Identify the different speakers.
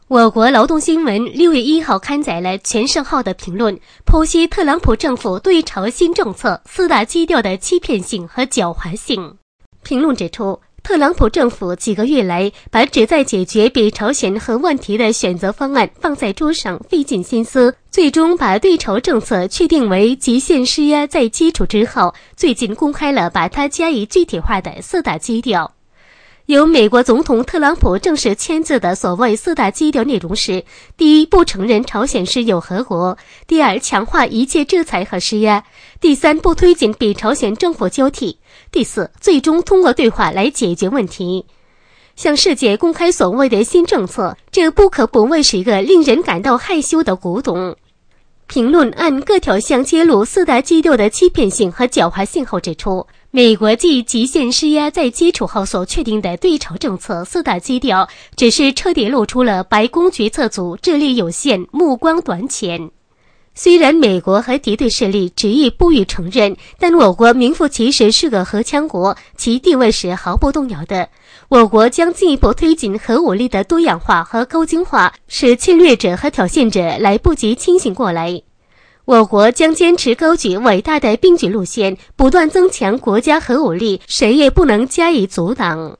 Speaker 1: 我国劳动新闻6月1号刊载了全胜号的评论，剖析特朗普政府对朝新政策4大基调的欺骗性和狡猾性。评论指出，特朗普政府几个月来把旨在解决北朝鲜核问题的选择方案放在桌上，费尽心思，最终把对朝政策确定为极限施压在基础之后，最近公开了把它加以具体化的4大基调。由美国总统特朗普正式签字的所谓4大基调内容是：第一，不承认朝鲜是有核国；第二，强化一切制裁和施压；第三，不推进北朝鲜政府交替；第四，最终通过对话来解决问题。向世界公开所谓的新政策，这不可不谓是一个令人感到害羞的古董。评论按各条项揭露4大基调的欺骗性和狡猾性后指出，美国继极限施压在基础后所确定的对朝政策4大基调，只是彻底露出了白宫决策组智力有限、目光短浅。虽然美国和敌对势力执意不予承认，但我国名副其实是个核强国，其地位是毫不动摇的。我国将进一步推进核武力的多样化和高精化，使侵略者和挑衅者来不及清醒过来。我国将坚持高举伟大的并举路线，不断增强国家核武力，谁也不能加以阻挡。